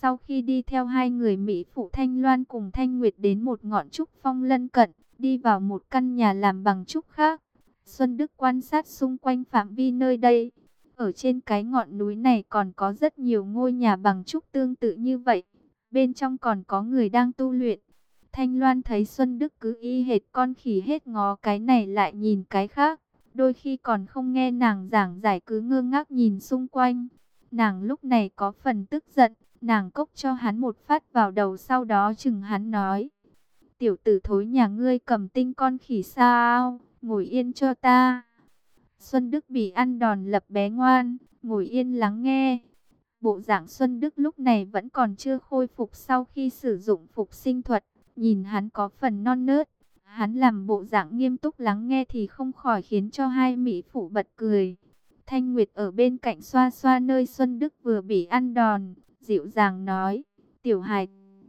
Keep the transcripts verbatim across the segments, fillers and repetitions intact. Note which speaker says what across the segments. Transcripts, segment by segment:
Speaker 1: Sau khi đi theo hai người Mỹ phụ Thanh Loan cùng Thanh Nguyệt đến một ngọn trúc phong lân cận, đi vào một căn nhà làm bằng trúc khác. Xuân Đức quan sát xung quanh phạm vi nơi đây. Ở trên cái ngọn núi này còn có rất nhiều ngôi nhà bằng trúc tương tự như vậy. Bên trong còn có người đang tu luyện. Thanh Loan thấy Xuân Đức cứ y hệt con khỉ, hết ngó cái này lại nhìn cái khác. Đôi khi còn không nghe nàng giảng giải, cứ ngơ ngác nhìn xung quanh. Nàng lúc này có phần tức giận, nàng cốc cho hắn một phát vào đầu, sau đó chừng hắn nói: tiểu tử thối, nhà ngươi cầm tinh con khỉ sao, ngồi yên cho ta. Xuân Đức bị ăn đòn lập bé ngoan, ngồi yên lắng nghe. Bộ dạng Xuân Đức lúc này vẫn còn chưa khôi phục sau khi sử dụng phục sinh thuật, nhìn hắn có phần non nớt. Hắn làm bộ dạng nghiêm túc lắng nghe thì không khỏi khiến cho hai mỹ phụ bật cười. Thanh Nguyệt ở bên cạnh xoa xoa nơi Xuân Đức vừa bị ăn đòn, dịu dàng nói: tiểu hài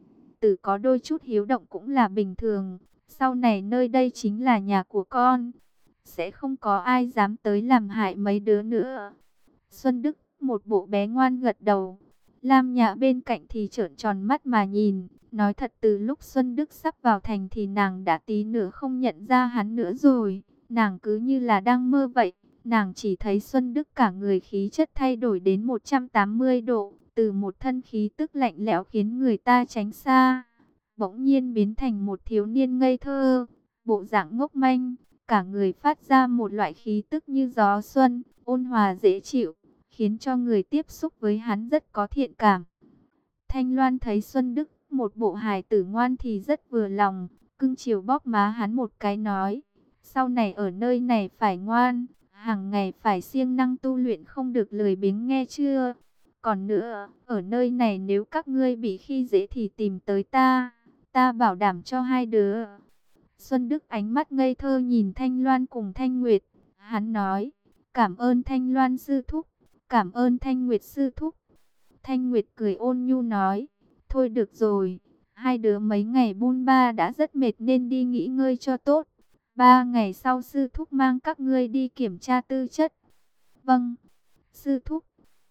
Speaker 1: tử có đôi chút hiếu động cũng là bình thường. Sau này nơi đây chính là nhà của con, sẽ không có ai dám tới làm hại mấy đứa nữa. Xuân Đức một bộ bé ngoan gật đầu. Lam Nhã bên cạnh thì trợn tròn mắt mà nhìn. Nói thật, từ lúc Xuân Đức sắp vào thành thì nàng đã tí nữa không nhận ra hắn nữa rồi. Nàng cứ như là đang mơ vậy. Nàng chỉ thấy Xuân Đức cả người khí chất thay đổi đến một trăm tám mươi độ. Từ một thân khí tức lạnh lẽo khiến người ta tránh xa, bỗng nhiên biến thành một thiếu niên ngây thơ, bộ dạng ngốc manh. Cả người phát ra một loại khí tức như gió xuân, ôn hòa dễ chịu, khiến cho người tiếp xúc với hắn rất có thiện cảm. Thanh Loan thấy Xuân Đức một bộ hài tử ngoan thì rất vừa lòng, cưng chiều bóp má hắn một cái nói: sau này ở nơi này phải ngoan, hàng ngày phải siêng năng tu luyện, không được lười biếng, nghe chưa? Còn nữa, ở nơi này nếu các ngươi bị khi dễ thì tìm tới ta, ta bảo đảm cho hai đứa. Xuân Đức ánh mắt ngây thơ nhìn Thanh Loan cùng Thanh Nguyệt. Hắn nói: cảm ơn Thanh Loan sư thúc, cảm ơn Thanh Nguyệt sư thúc. Thanh Nguyệt cười ôn nhu nói: thôi được rồi, hai đứa mấy ngày bôn ba đã rất mệt nên đi nghỉ ngơi cho tốt. Ba ngày sau sư thúc mang các ngươi đi kiểm tra tư chất. Vâng, sư thúc.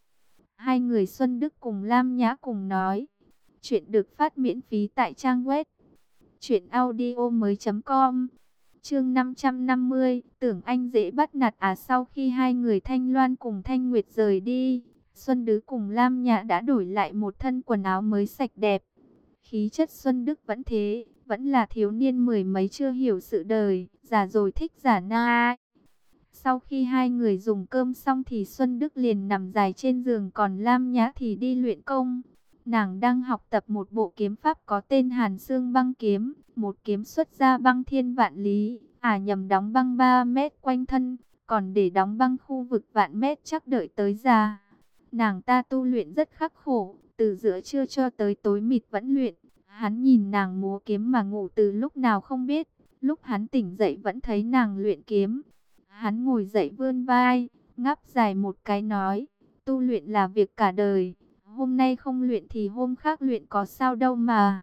Speaker 1: Hai người Xuân Đức cùng Lam Nhã cùng nói. Chuyện được phát miễn phí tại trang web truyện audio mới chấm com. Chương năm trăm năm mươi, tưởng anh dễ bắt nạt à? Sau khi hai người Thanh Loan cùng Thanh Nguyệt rời đi, Xuân Đức cùng Lam Nhã đã đổi lại một thân quần áo mới sạch đẹp. Khí chất Xuân Đức vẫn thế, vẫn là thiếu niên mười mấy chưa hiểu sự đời, già rồi thích giả na. Sau khi hai người dùng cơm xong thì Xuân Đức liền nằm dài trên giường, còn Lam Nhã thì đi luyện công. Nàng đang học tập một bộ kiếm pháp có tên Hàn Xương Băng Kiếm, một kiếm xuất ra băng thiên vạn lý, à nhầm, đóng băng ba mét quanh thân, còn để đóng băng khu vực vạn mét chắc đợi tới già. Nàng ta tu luyện rất khắc khổ, từ giữa trưa cho tới tối mịt vẫn luyện. Hắn nhìn nàng múa kiếm mà ngủ từ lúc nào không biết, lúc hắn tỉnh dậy vẫn thấy nàng luyện kiếm. Hắn ngồi dậy vươn vai, ngáp dài một cái nói: tu luyện là việc cả đời, hôm nay không luyện thì hôm khác luyện có sao đâu mà.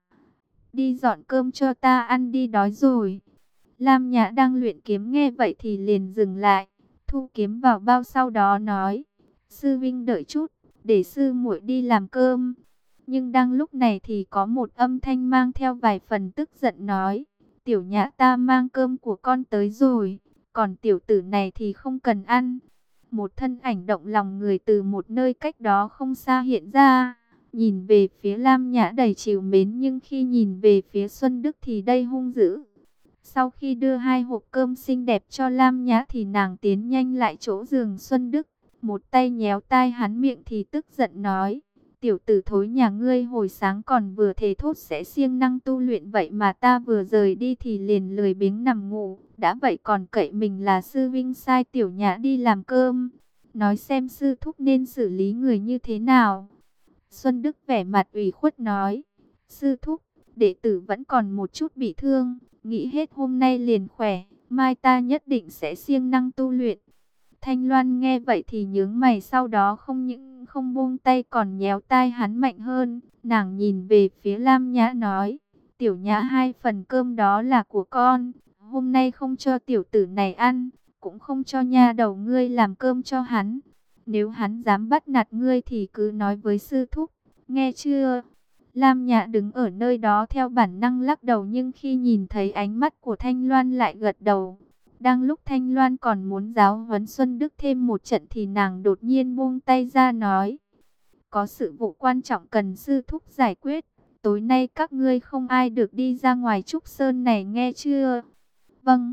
Speaker 1: Đi dọn cơm cho ta ăn đi, đói rồi. Lam Nhã đang luyện kiếm nghe vậy thì liền dừng lại, thu kiếm vào bao, sau đó nói: sư vinh đợi chút, để sư muội đi làm cơm. Nhưng đang lúc này thì có một âm thanh mang theo vài phần tức giận nói: tiểu Nhã, ta mang cơm của con tới rồi, còn tiểu tử này thì không cần ăn. Một thân ảnh động lòng người từ một nơi cách đó không xa hiện ra, nhìn về phía Lam Nhã đầy trìu mến, nhưng khi nhìn về phía Xuân Đức thì đây hung dữ. Sau khi đưa hai hộp cơm xinh đẹp cho Lam Nhã thì nàng tiến nhanh lại chỗ giường Xuân Đức, một tay nhéo tai hắn, miệng thì tức giận nói: tiểu tử thối, nhà ngươi hồi sáng còn vừa thề thốt sẽ siêng năng tu luyện, vậy mà ta vừa rời đi thì liền lười biếng nằm ngủ. Đã vậy còn cậy mình là sư vinh sai tiểu Nhã đi làm cơm. Nói xem sư thúc nên xử lý người như thế nào? Xuân Đức vẻ mặt ủy khuất nói: sư thúc, đệ tử vẫn còn một chút bị thương, nghĩ hết hôm nay liền khỏe, mai ta nhất định sẽ siêng năng tu luyện. Thanh Loan nghe vậy thì nhướng mày, sau đó không những không buông tay còn nhéo tai hắn mạnh hơn. Nàng nhìn về phía Lam Nhã nói: tiểu Nhã, hai phần cơm đó là của con, hôm nay không cho tiểu tử này ăn, cũng không cho nha đầu ngươi làm cơm cho hắn. Nếu hắn dám bắt nạt ngươi thì cứ nói với sư thúc, nghe chưa? Lam Nhã đứng ở nơi đó theo bản năng lắc đầu, nhưng khi nhìn thấy ánh mắt của Thanh Loan lại gật đầu. Đang lúc Thanh Loan còn muốn giáo huấn Xuân Đức thêm một trận thì nàng đột nhiên buông tay ra nói: có sự vụ quan trọng cần sư thúc giải quyết. Tối nay các ngươi không ai được đi ra ngoài Trúc Sơn này, nghe chưa? Vâng,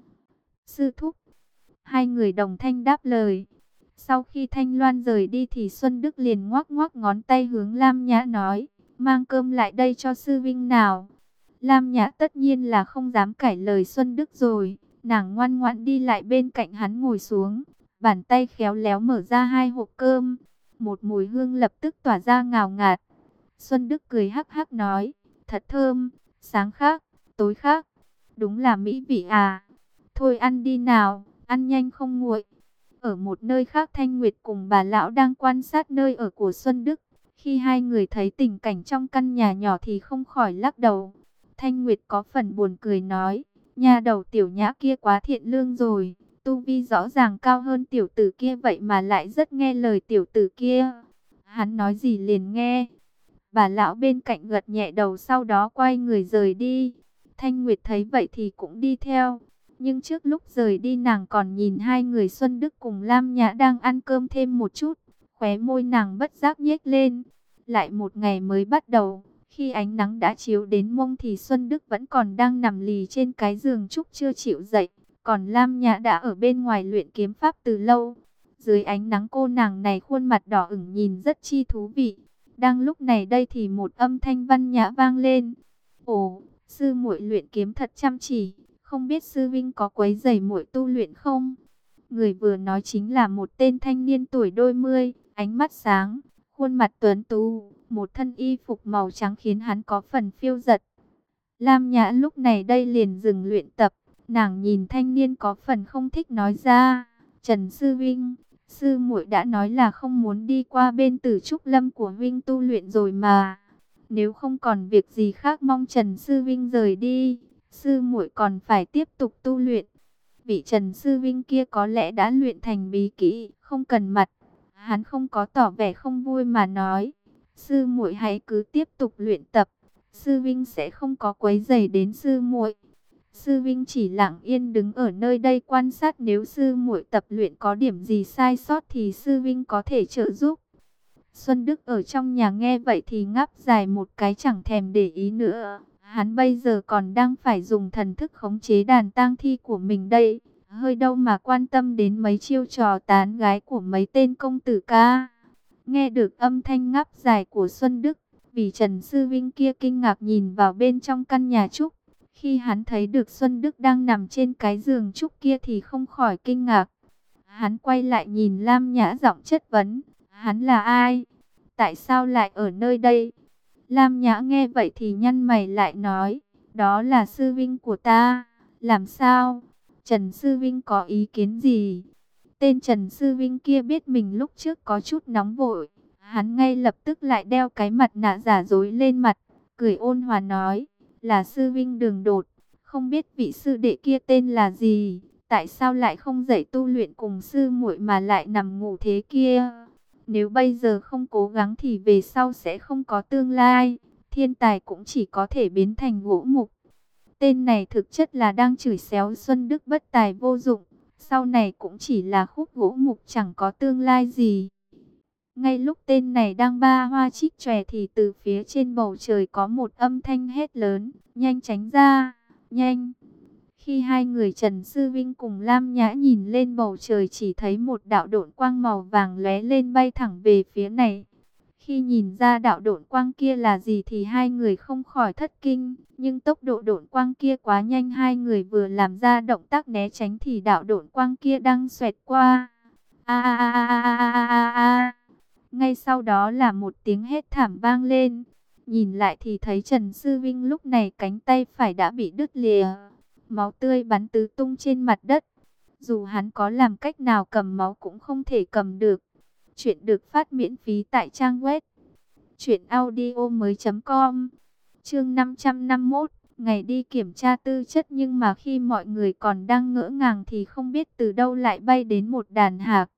Speaker 1: sư thúc. Hai người đồng thanh đáp lời. Sau khi Thanh Loan rời đi thì Xuân Đức liền ngoắc ngoắc ngón tay hướng Lam Nhã nói: mang cơm lại đây cho sư vinh nào. Lam Nhã tất nhiên là không dám cãi lời Xuân Đức rồi. Nàng ngoan ngoãn đi lại bên cạnh hắn ngồi xuống. Bàn tay khéo léo mở ra hai hộp cơm. Một mùi hương lập tức tỏa ra ngào ngạt. Xuân Đức cười hắc hắc nói: thật thơm, sáng khác, tối khác. Đúng là mỹ vị à. Thôi ăn đi nào, ăn nhanh không nguội. Ở một nơi khác, Thanh Nguyệt cùng bà lão đang quan sát nơi ở của Xuân Đức. Khi hai người thấy tình cảnh trong căn nhà nhỏ thì không khỏi lắc đầu. Thanh Nguyệt có phần buồn cười nói: nhà đầu tiểu nhã kia quá thiện lương rồi. Tu vi rõ ràng cao hơn tiểu tử kia, vậy mà lại rất nghe lời tiểu tử kia. Hắn nói gì liền nghe. Bà lão bên cạnh gật nhẹ đầu, sau đó quay người rời đi. Thanh Nguyệt thấy vậy thì cũng đi theo. Nhưng trước lúc rời đi, nàng còn nhìn hai người Xuân Đức cùng Lam Nhã đang ăn cơm thêm một chút. Khóe môi nàng bất giác nhếch lên. Lại một ngày mới bắt đầu. Khi ánh nắng đã chiếu đến mông thì Xuân Đức vẫn còn đang nằm lì trên cái giường trúc chưa chịu dậy. Còn Lam Nhã đã ở bên ngoài luyện kiếm pháp từ lâu. Dưới ánh nắng, cô nàng này khuôn mặt đỏ ửng nhìn rất chi thú vị. Đang lúc này đây thì một âm thanh văn nhã vang lên. Ồ, sư muội luyện kiếm thật chăm chỉ. Không biết sư vinh có quấy rầy muội tu luyện không? Người vừa nói chính là một tên thanh niên tuổi đôi mươi, ánh mắt sáng, khuôn mặt tuấn tú, một thân y phục màu trắng khiến hắn có phần phiêu dật. Lam Nhã lúc này đây liền dừng luyện tập, nàng nhìn thanh niên có phần không thích nói ra: Trần sư vinh, sư muội đã nói là không muốn đi qua bên Tử Trúc Lâm của vinh tu luyện rồi mà. Nếu không còn việc gì khác, mong Trần sư vinh rời đi. Sư muội còn phải tiếp tục tu luyện. Vị Trần sư vinh kia có lẽ đã luyện thành bí kỹ, không cần mặt. Hắn không có tỏ vẻ không vui mà nói: sư muội hãy cứ tiếp tục luyện tập, sư vinh sẽ không có quấy rầy đến sư muội. Sư vinh chỉ lặng yên đứng ở nơi đây quan sát, nếu sư muội tập luyện có điểm gì sai sót thì sư vinh có thể trợ giúp. Xuân Đức ở trong nhà nghe vậy thì ngáp dài một cái, chẳng thèm để ý nữa. Hắn bây giờ còn đang phải dùng thần thức khống chế đàn tang thi của mình đây. Hơi đâu mà quan tâm đến mấy chiêu trò tán gái của mấy tên công tử ca. Nghe được âm thanh ngáp dài của Xuân Đức, vì Trần Sư Vinh kia kinh ngạc nhìn vào bên trong căn nhà trúc. Khi hắn thấy được Xuân Đức đang nằm trên cái giường trúc kia thì không khỏi kinh ngạc. Hắn quay lại nhìn Lam Nhã, giọng chất vấn: hắn là ai? Tại sao lại ở nơi đây? Lam Nhã nghe vậy thì nhăn mày lại nói: đó là sư vinh của ta. Làm sao? Trần Sư Vinh có ý kiến gì? Tên Trần Sư Vinh kia biết mình lúc trước có chút nóng vội. Hắn ngay lập tức lại đeo cái mặt nạ giả dối lên mặt, cười ôn hòa nói: là Sư Vinh đường đột. Không biết vị sư đệ kia tên là gì? Tại sao lại không dậy tu luyện cùng sư muội mà lại nằm ngủ thế kia? Nếu bây giờ không cố gắng thì về sau sẽ không có tương lai. Thiên tài cũng chỉ có thể biến thành gỗ mục. Tên này thực chất là đang chửi xéo Xuân Đức bất tài vô dụng. Sau này cũng chỉ là khúc gỗ mục chẳng có tương lai gì. Ngay lúc tên này đang ba hoa trích chòe thì từ phía trên bầu trời có một âm thanh hét lớn: nhanh tránh ra, nhanh! Khi hai người Trần Sư Vinh cùng Lam Nhã nhìn lên bầu trời, chỉ thấy một đạo độn quang màu vàng lóe lên bay thẳng về phía này. Khi nhìn ra đạo độn quang kia là gì thì hai người không khỏi thất kinh, nhưng tốc độ độn quang kia quá nhanh, hai người vừa làm ra động tác né tránh thì đạo độn quang kia đang xoẹt qua. A a a a a a a a. Ngay sau đó là một tiếng hét thảm vang lên. Nhìn lại thì thấy Trần Sư Vinh lúc này cánh tay phải đã bị đứt lìa, máu tươi bắn tứ tung trên mặt đất. Dù hắn có làm cách nào cầm máu cũng không thể cầm được. Chuyện được phát miễn phí tại trang web truyện audio mới chấm com. Chương năm trăm năm mươi mốt, ngày đi kiểm tra tư chất. Nhưng mà khi mọi người còn đang ngỡ ngàng thì không biết từ đâu lại bay đến một đàn hạc.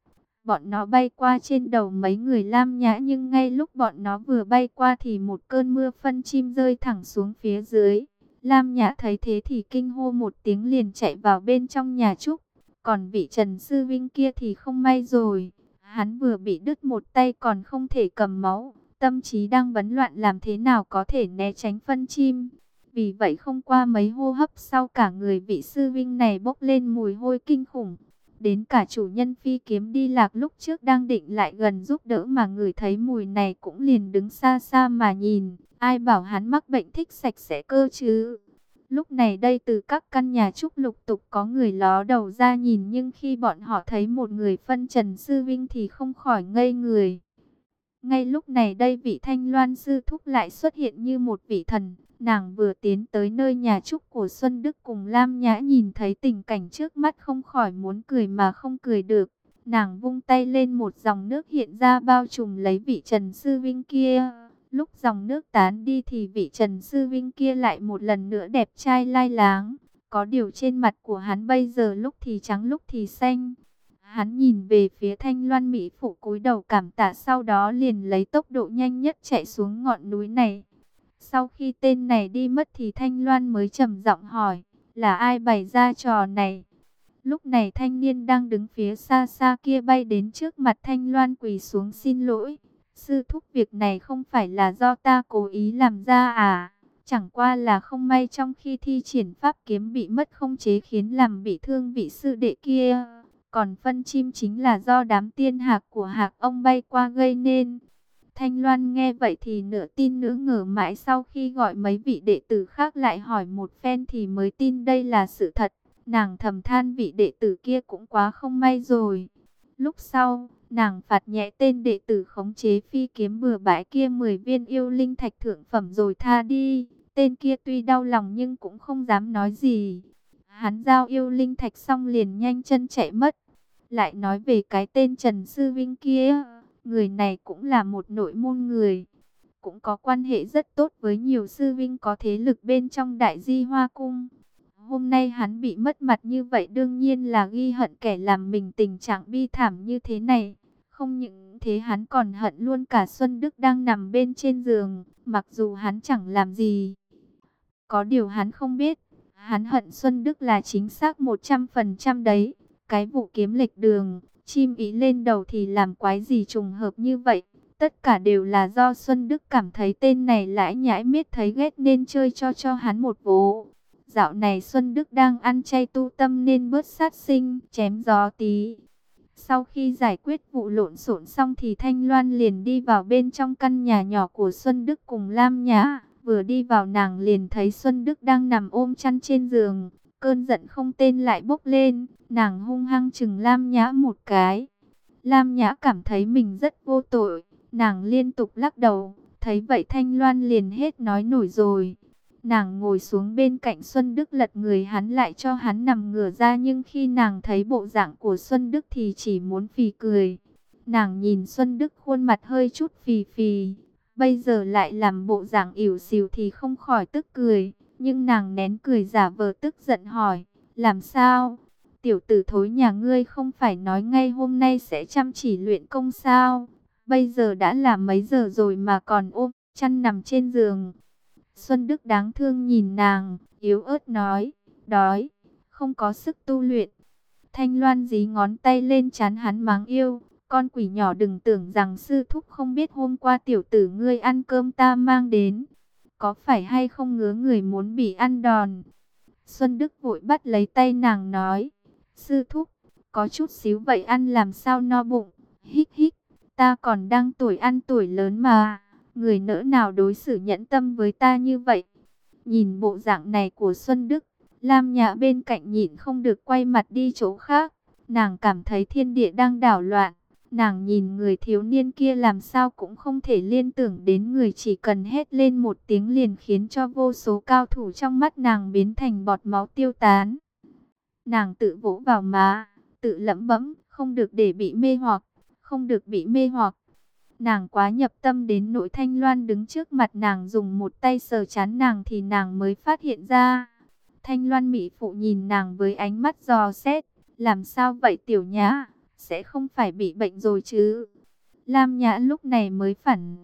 Speaker 1: Bọn nó bay qua trên đầu mấy người Lam Nhã, nhưng ngay lúc bọn nó vừa bay qua thì một cơn mưa phân chim rơi thẳng xuống phía dưới. Lam Nhã thấy thế thì kinh hô một tiếng liền chạy vào bên trong nhà Trúc. Còn vị Trần Sư Vinh kia thì không may rồi. Hắn vừa bị đứt một tay còn không thể cầm máu. Tâm trí đang bấn loạn làm thế nào có thể né tránh phân chim. Vì vậy không qua mấy hô hấp sau, cả người vị Sư Vinh này bốc lên mùi hôi kinh khủng. Đến cả chủ nhân phi kiếm đi lạc lúc trước đang định lại gần giúp đỡ mà ngửi thấy mùi này cũng liền đứng xa xa mà nhìn. Ai bảo hắn mắc bệnh thích sạch sẽ cơ chứ. Lúc này đây từ các căn nhà Trúc lục tục có người ló đầu ra nhìn, nhưng khi bọn họ thấy một người phân Trần Sư Vinh thì không khỏi ngây người. Ngay lúc này đây vị Thanh Loan sư thúc lại xuất hiện như một vị thần. Nàng vừa tiến tới nơi nhà Trúc của Xuân Đức cùng Lam Nhã, nhìn thấy tình cảnh trước mắt không khỏi muốn cười mà không cười được. Nàng vung tay lên, một dòng nước hiện ra bao trùm lấy vị Trần Sư Vinh kia. Lúc dòng nước tán đi thì vị Trần Sư Vinh kia lại một lần nữa đẹp trai lai láng. Có điều trên mặt của hắn bây giờ lúc thì trắng lúc thì xanh. Hắn nhìn về phía Thanh Loan mỹ phụ cúi đầu cảm tạ, sau đó liền lấy tốc độ nhanh nhất chạy xuống ngọn núi này. Sau khi tên này đi mất thì Thanh Loan mới trầm giọng hỏi, là ai bày ra trò này? Lúc này thanh niên đang đứng phía xa xa kia bay đến trước mặt Thanh Loan quỳ xuống xin lỗi. Sư thúc, việc này không phải là do ta cố ý làm ra à? Chẳng qua là không may trong khi thi triển pháp kiếm bị mất khống chế khiến làm bị thương vị sư đệ kia. Còn phân chim chính là do đám tiên hạc của hạc ông bay qua gây nên. Thanh Loan nghe vậy thì nửa tin nửa ngờ, mãi sau khi gọi mấy vị đệ tử khác lại hỏi một phen thì mới tin đây là sự thật. Nàng thầm than vị đệ tử kia cũng quá không may rồi. Lúc sau, nàng phạt nhẹ tên đệ tử khống chế phi kiếm bừa bãi kia mười viên yêu linh thạch thượng phẩm rồi tha đi. Tên kia tuy đau lòng nhưng cũng không dám nói gì. Hắn giao yêu linh thạch xong liền nhanh chân chạy mất. Lại nói về cái tên Trần Sư Vinh kia, người này cũng là một nội môn người, cũng có quan hệ rất tốt với nhiều sư vinh có thế lực bên trong Đại Di Hoa Cung. Hôm nay hắn bị mất mặt như vậy đương nhiên là ghi hận kẻ làm mình tình trạng bi thảm như thế này. Không những thế hắn còn hận luôn cả Xuân Đức đang nằm bên trên giường, mặc dù hắn chẳng làm gì. Có điều hắn không biết, hắn hận Xuân Đức là chính xác một trăm phần trăm đấy. Cái vụ kiếm lệch đường, chim ý lên đầu thì làm quái gì trùng hợp như vậy. Tất cả đều là do Xuân Đức cảm thấy tên này lãi nhãi miết thấy ghét nên chơi cho cho hắn một vố. Dạo này Xuân Đức đang ăn chay tu tâm nên bớt sát sinh, chém gió tí. Sau khi giải quyết vụ lộn xộn xong thì Thanh Loan liền đi vào bên trong căn nhà nhỏ của Xuân Đức cùng Lam Nhã. Vừa đi vào nàng liền thấy Xuân Đức đang nằm ôm chăn trên giường. Cơn giận không tên lại bốc lên, nàng hung hăng chừng Lam Nhã một cái. Lam Nhã cảm thấy mình rất vô tội, nàng liên tục lắc đầu. Thấy vậy Thanh Loan liền hết nói nổi rồi. Nàng ngồi xuống bên cạnh Xuân Đức lật người hắn lại cho hắn nằm ngửa ra, nhưng khi nàng thấy bộ dạng của Xuân Đức thì chỉ muốn phì cười. Nàng nhìn Xuân Đức khuôn mặt hơi chút phì phì, bây giờ lại làm bộ dạng ỉu xìu thì không khỏi tức cười. Nhưng nàng nén cười giả vờ tức giận hỏi, làm sao? Tiểu tử thối nhà ngươi không phải nói ngay hôm nay sẽ chăm chỉ luyện công sao? Bây giờ đã là mấy giờ rồi mà còn ôm chăn nằm trên giường. Xuân Đức đáng thương nhìn nàng, yếu ớt nói, đói, không có sức tu luyện. Thanh Loan dí ngón tay lên trán hắn mắng yêu, con quỷ nhỏ đừng tưởng rằng sư thúc không biết hôm qua tiểu tử ngươi ăn cơm ta mang đến. Có phải hay không ngứa người muốn bị ăn đòn? Xuân Đức vội bắt lấy tay nàng nói, sư thúc, có chút xíu vậy ăn làm sao no bụng, hít hít, ta còn đang tuổi ăn tuổi lớn mà, người nỡ nào đối xử nhẫn tâm với ta như vậy. Nhìn bộ dạng này của Xuân Đức, Lam Nhã bên cạnh nhịn không được quay mặt đi chỗ khác, nàng cảm thấy thiên địa đang đảo loạn. Nàng nhìn người thiếu niên kia làm sao cũng không thể liên tưởng đến người chỉ cần hét lên một tiếng liền khiến cho vô số cao thủ trong mắt nàng biến thành bọt máu tiêu tán. Nàng tự vỗ vào má, tự lẩm bẩm, không được để bị mê hoặc, không được bị mê hoặc. Nàng quá nhập tâm đến nỗi Thanh Loan đứng trước mặt nàng dùng một tay sờ trán nàng thì nàng mới phát hiện ra. Thanh Loan mỹ phụ nhìn nàng với ánh mắt dò xét, làm sao vậy tiểu nhã? sẽ không phải bị bệnh rồi chứ? Lam Nhã lúc này mới phản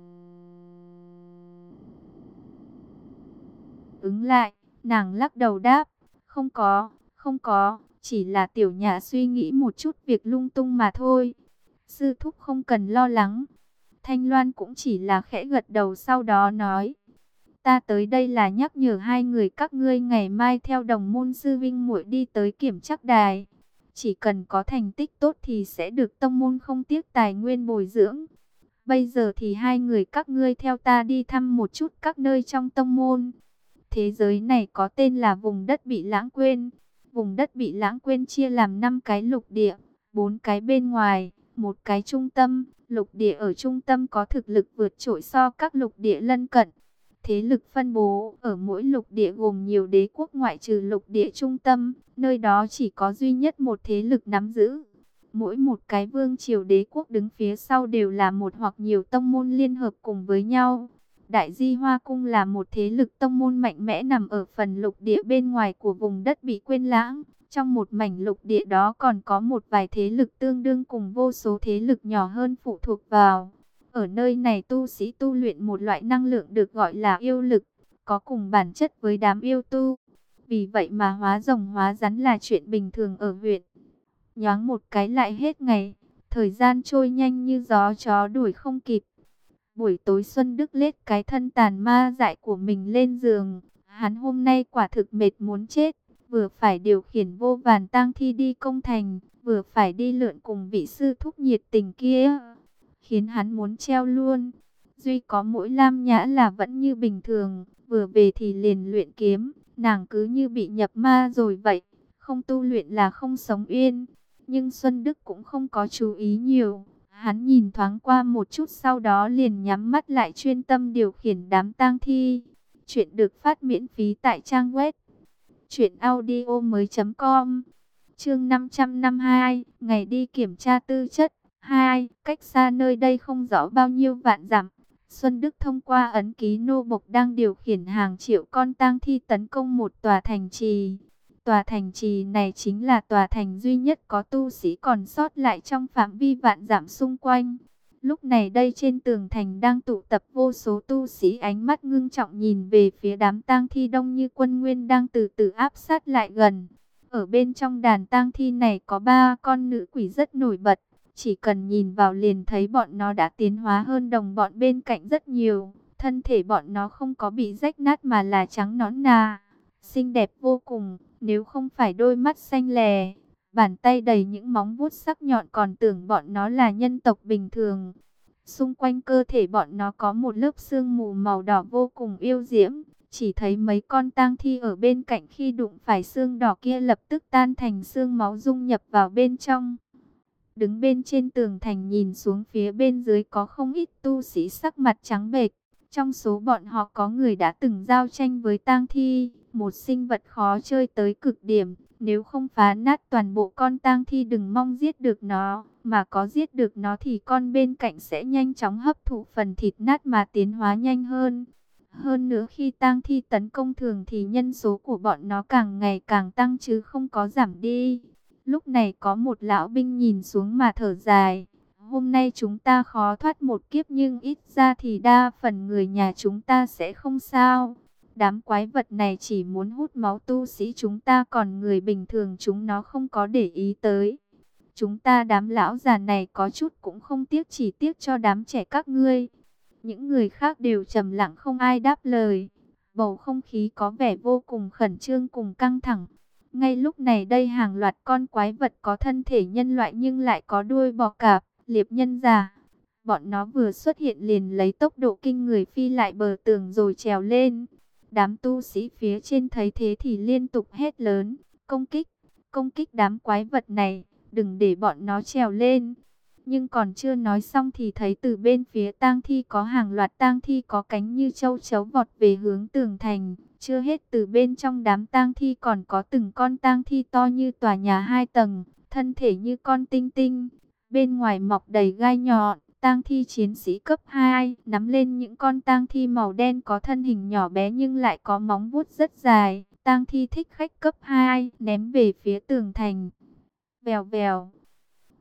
Speaker 1: ứng lại, nàng lắc đầu đáp, không có, không có, chỉ là tiểu Nhã suy nghĩ một chút việc lung tung mà thôi. Sư thúc không cần lo lắng. Thanh Loan cũng chỉ là khẽ gật đầu, sau đó nói, ta tới đây là nhắc nhở hai người các ngươi ngày mai theo đồng môn sư vinh muội đi tới kiểm trắc đài. Chỉ cần có thành tích tốt thì sẽ được tông môn không tiếc tài nguyên bồi dưỡng. Bây giờ thì hai người các ngươi theo ta đi thăm một chút các nơi trong tông môn. Thế giới này có tên là vùng đất bị lãng quên. Vùng đất bị lãng quên chia làm năm cái lục địa, bốn cái bên ngoài, một cái trung tâm. Lục địa ở trung tâm có thực lực vượt trội so các lục địa lân cận. Thế lực phân bố ở mỗi lục địa gồm nhiều đế quốc ngoại trừ lục địa trung tâm, nơi đó chỉ có duy nhất một thế lực nắm giữ. Mỗi một cái vương triều đế quốc đứng phía sau đều là một hoặc nhiều tông môn liên hợp cùng với nhau. Đại Di Hoa Cung là một thế lực tông môn mạnh mẽ nằm ở phần lục địa bên ngoài của vùng đất bị quên lãng. Trong một mảnh lục địa đó còn có một vài thế lực tương đương cùng vô số thế lực nhỏ hơn phụ thuộc vào. Ở nơi này tu sĩ tu luyện một loại năng lượng được gọi là yêu lực, có cùng bản chất với đám yêu tu. Vì vậy mà hóa rồng hóa rắn là chuyện bình thường ở huyện. Nhoáng một cái lại hết ngày, thời gian trôi nhanh như gió chó đuổi không kịp. Buổi tối Xuân Đức lết cái thân tàn ma dại của mình lên giường. Hắn hôm nay quả thực mệt muốn chết, vừa phải điều khiển vô vàn tang thi đi công thành, vừa phải đi lượn cùng vị sư thúc nhiệt tình kia, khiến hắn muốn treo luôn. Duy có mỗi Lam Nhã là vẫn như bình thường, vừa về thì liền luyện kiếm, nàng cứ như bị nhập ma rồi vậy, không tu luyện là không sống yên. Nhưng Xuân Đức cũng không có chú ý nhiều, hắn nhìn thoáng qua một chút sau đó liền nhắm mắt lại chuyên tâm điều khiển đám tang thi. Chuyện được phát miễn phí tại trang web truyện audio mới chấm com. Chương năm trăm năm mươi hai, ngày đi kiểm tra tư chất. Hai, cách xa nơi đây không rõ bao nhiêu vạn dặm. Xuân Đức thông qua ấn ký nô bộc đang điều khiển hàng triệu con tang thi tấn công một tòa thành trì. Tòa thành trì này chính là tòa thành duy nhất có tu sĩ còn sót lại trong phạm vi vạn dặm xung quanh. Lúc này đây trên tường thành đang tụ tập vô số tu sĩ, ánh mắt ngưng trọng nhìn về phía đám tang thi đông như quân nguyên đang từ từ áp sát lại gần. Ở bên trong đàn tang thi này có ba con nữ quỷ rất nổi bật. Chỉ cần nhìn vào liền thấy bọn nó đã tiến hóa hơn đồng bọn bên cạnh rất nhiều. Thân thể bọn nó không có bị rách nát mà là trắng nõn nà, xinh đẹp vô cùng. Nếu không phải đôi mắt xanh lè, bàn tay đầy những móng vuốt sắc nhọn còn tưởng bọn nó là nhân tộc bình thường. Xung quanh cơ thể bọn nó có một lớp sương mù màu đỏ vô cùng yêu diễm. Chỉ thấy mấy con tang thi ở bên cạnh khi đụng phải xương đỏ kia lập tức tan thành xương máu dung nhập vào bên trong. Đứng bên trên tường thành nhìn xuống phía bên dưới có không ít tu sĩ sắc mặt trắng bệch. Trong số bọn họ có người đã từng giao tranh với tang thi, một sinh vật khó chơi tới cực điểm. Nếu không phá nát toàn bộ con tang thi đừng mong giết được nó, mà có giết được nó thì con bên cạnh sẽ nhanh chóng hấp thụ phần thịt nát mà tiến hóa nhanh hơn. Hơn nữa khi tang thi tấn công thường thì nhân số của bọn nó càng ngày càng tăng chứ không có giảm đi. Lúc này có một lão binh nhìn xuống mà thở dài. Hôm nay chúng ta khó thoát một kiếp nhưng ít ra thì đa phần người nhà chúng ta sẽ không sao. Đám quái vật này chỉ muốn hút máu tu sĩ chúng ta, còn người bình thường chúng nó không có để ý tới. Chúng ta đám lão già này có chút cũng không tiếc, chỉ tiếc cho đám trẻ các ngươi. Những người khác đều trầm lặng không ai đáp lời. Bầu không khí có vẻ vô cùng khẩn trương cùng căng thẳng. Ngay lúc này đây hàng loạt con quái vật có thân thể nhân loại nhưng lại có đuôi bò cạp, liệp nhân già. Bọn nó vừa xuất hiện liền lấy tốc độ kinh người phi lại bờ tường rồi trèo lên. Đám tu sĩ phía trên thấy thế thì liên tục hét lớn, công kích, công kích đám quái vật này, đừng để bọn nó trèo lên. Nhưng còn chưa nói xong thì thấy từ bên phía tang thi có hàng loạt tang thi có cánh như châu chấu vọt về hướng tường thành. Chưa hết, từ bên trong đám tang thi còn có từng con tang thi to như tòa nhà hai tầng, thân thể như con tinh tinh, bên ngoài mọc đầy gai nhọn. Tang thi chiến sĩ cấp hai nắm lên những con tang thi màu đen có thân hình nhỏ bé nhưng lại có móng vuốt rất dài. Tang thi thích khách cấp hai ném về phía tường thành. Vèo vèo,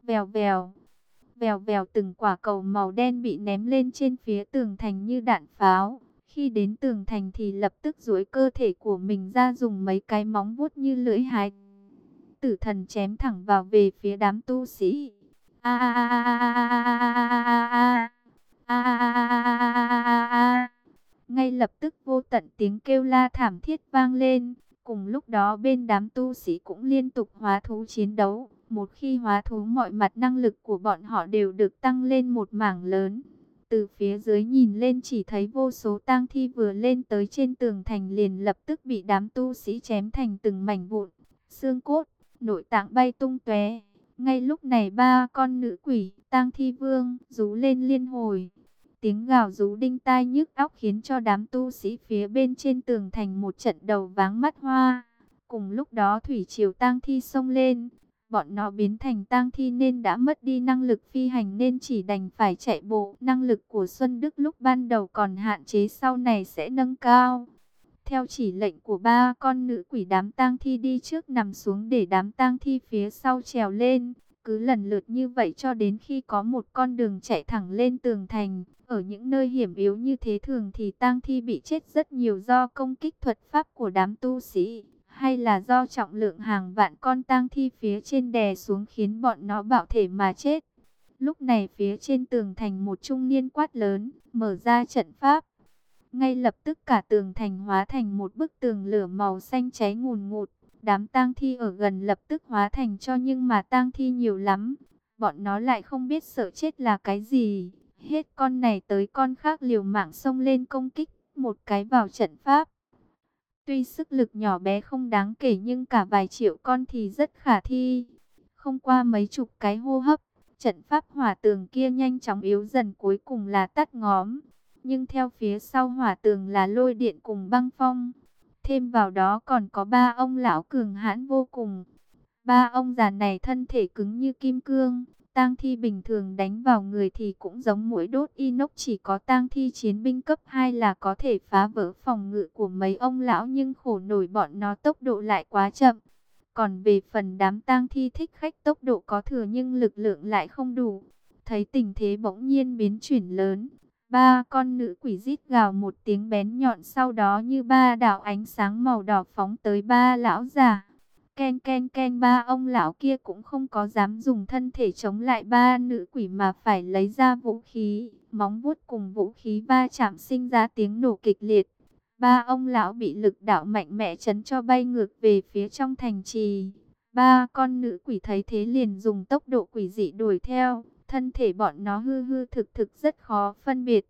Speaker 1: Vèo vèo, vèo vèo, từng quả cầu màu đen bị ném lên trên phía tường thành như đạn pháo. Khi đến tường thành thì lập tức duỗi cơ thể của mình ra, dùng mấy cái móng vuốt như lưỡi hái tử thần chém thẳng vào về phía đám tu sĩ. A a a a a a a a a. Ngay lập tức vô tận tiếng kêu la thảm thiết vang lên. Cùng lúc đó bên đám tu sĩ cũng liên tục hóa thú chiến đấu. Một khi hóa thú, mọi mặt năng lực của bọn họ đều được tăng lên một mảng lớn. Từ phía dưới nhìn lên chỉ thấy vô số tang thi vừa lên tới trên tường thành liền lập tức bị đám tu sĩ chém thành từng mảnh vụn, xương cốt, nội tạng bay tung tóe. Ngay lúc này ba con nữ quỷ tang thi vương rú lên liên hồi. Tiếng gào rú đinh tai nhức óc khiến cho đám tu sĩ phía bên trên tường thành một trận đầu váng mắt hoa. Cùng lúc đó thủy triều tang thi xông lên. Bọn nó biến thành tang thi nên đã mất đi năng lực phi hành nên chỉ đành phải chạy bộ. Năng lực của Xuân Đức lúc ban đầu còn hạn chế, sau này sẽ nâng cao. Theo chỉ lệnh của ba con nữ quỷ, đám tang thi đi trước nằm xuống để đám tang thi phía sau trèo lên. Cứ lần lượt như vậy cho đến khi có một con đường chạy thẳng lên tường thành. Ở những nơi hiểm yếu như thế thường thì tang thi bị chết rất nhiều do công kích thuật pháp của đám tu sĩ, hay là do trọng lượng hàng vạn con tang thi phía trên đè xuống khiến bọn nó bạo thể mà chết. Lúc này phía trên tường thành một trung niên quát lớn, mở ra trận pháp. Ngay lập tức cả tường thành hóa thành một bức tường lửa màu xanh cháy ngùn ngụt. Đám tang thi ở gần lập tức hóa thành tro, nhưng mà tang thi nhiều lắm. Bọn nó lại không biết sợ chết là cái gì. Hết con này tới con khác liều mạng xông lên công kích một cái vào trận pháp. Tuy sức lực nhỏ bé không đáng kể nhưng cả vài triệu con thì rất khả thi. Không qua mấy chục cái hô hấp, trận pháp hỏa tường kia nhanh chóng yếu dần, cuối cùng là tắt ngóm. Nhưng theo phía sau hỏa tường là lôi điện cùng băng phong. Thêm vào đó còn có ba ông lão cường hãn vô cùng. Ba ông già này thân thể cứng như kim cương. Tang thi bình thường đánh vào người thì cũng giống muỗi đốt inox, chỉ có tang thi chiến binh cấp hai là có thể phá vỡ phòng ngự của mấy ông lão, nhưng khổ nổi bọn nó tốc độ lại quá chậm. Còn về phần đám tang thi thích khách tốc độ có thừa nhưng lực lượng lại không đủ. Thấy tình thế bỗng nhiên biến chuyển lớn, ba con nữ quỷ rít gào một tiếng bén nhọn, sau đó như ba đạo ánh sáng màu đỏ phóng tới ba lão già. Ken ken ken, ba ông lão kia cũng không có dám dùng thân thể chống lại ba nữ quỷ mà phải lấy ra vũ khí. Móng vuốt cùng vũ khí va chạm sinh ra tiếng nổ kịch liệt. Ba ông lão bị lực đạo mạnh mẽ chấn cho bay ngược về phía trong thành trì. Ba con nữ quỷ thấy thế liền dùng tốc độ quỷ dị đuổi theo. Thân thể bọn nó hư hư thực thực rất khó phân biệt.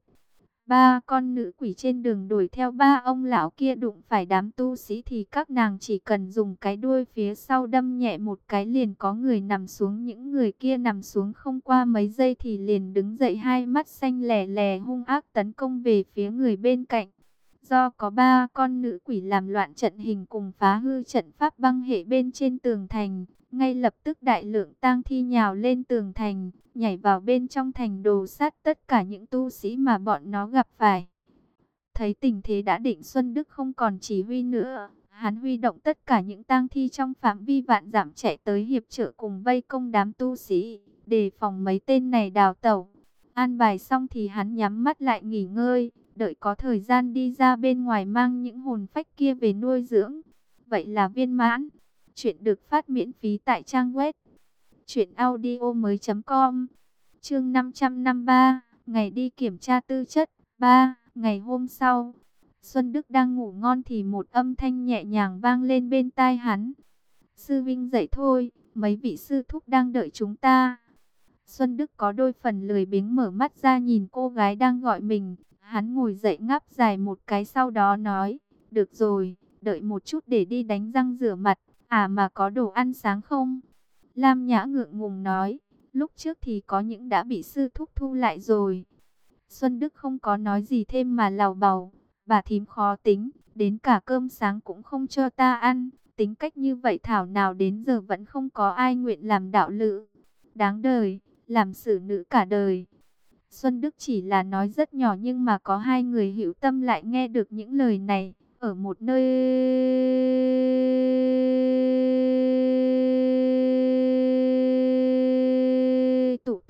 Speaker 1: Ba con nữ quỷ trên đường đuổi theo ba ông lão kia đụng phải đám tu sĩ thì các nàng chỉ cần dùng cái đuôi phía sau đâm nhẹ một cái liền có người nằm xuống. Những người kia nằm xuống không qua mấy giây thì liền đứng dậy, hai mắt xanh lè lè hung ác tấn công về phía người bên cạnh. Do có ba con nữ quỷ làm loạn trận hình cùng phá hư trận pháp băng hệ bên trên tường thành, ngay lập tức đại lượng tang thi nhào lên tường thành, nhảy vào bên trong thành đồ sát tất cả những tu sĩ mà bọn nó gặp phải. Thấy tình thế đã định, Xuân Đức không còn chỉ huy nữa, hắn huy động tất cả những tang thi trong phạm vi vạn dặm chạy tới hiệp trợ cùng vây công đám tu sĩ, đề phòng mấy tên này đào tẩu. An bài xong thì hắn nhắm mắt lại nghỉ ngơi, đợi có thời gian đi ra bên ngoài mang những hồn phách kia về nuôi dưỡng. Vậy là viên mãn. Chuyện được phát miễn phí tại trang web truyện audio mới chấm com. Chương năm trăm năm mươi ba, ngày đi kiểm tra tư chất. Ba, ngày hôm sau, Xuân Đức đang ngủ ngon thì một âm thanh nhẹ nhàng vang lên bên tai hắn. Sư vinh dậy thôi, mấy vị sư thúc đang đợi chúng ta. Xuân Đức có đôi phần lười biếng mở mắt ra nhìn cô gái đang gọi mình. Hắn ngồi dậy ngáp dài một cái, sau đó nói, được rồi, đợi một chút để đi đánh răng rửa mặt. À mà có đồ ăn sáng không? Lam Nhã ngượng ngùng nói, lúc trước thì có những đã bị sư thúc thu lại rồi. Xuân Đức không có nói gì thêm mà lào bào, bà thím khó tính, đến cả cơm sáng cũng không cho ta ăn. Tính cách như vậy thảo nào đến giờ vẫn không có ai nguyện làm đạo lữ. Đáng đời, làm xử nữ cả đời. Xuân Đức chỉ là nói rất nhỏ nhưng mà có hai người hữu tâm lại nghe được những lời này. Ở một nơi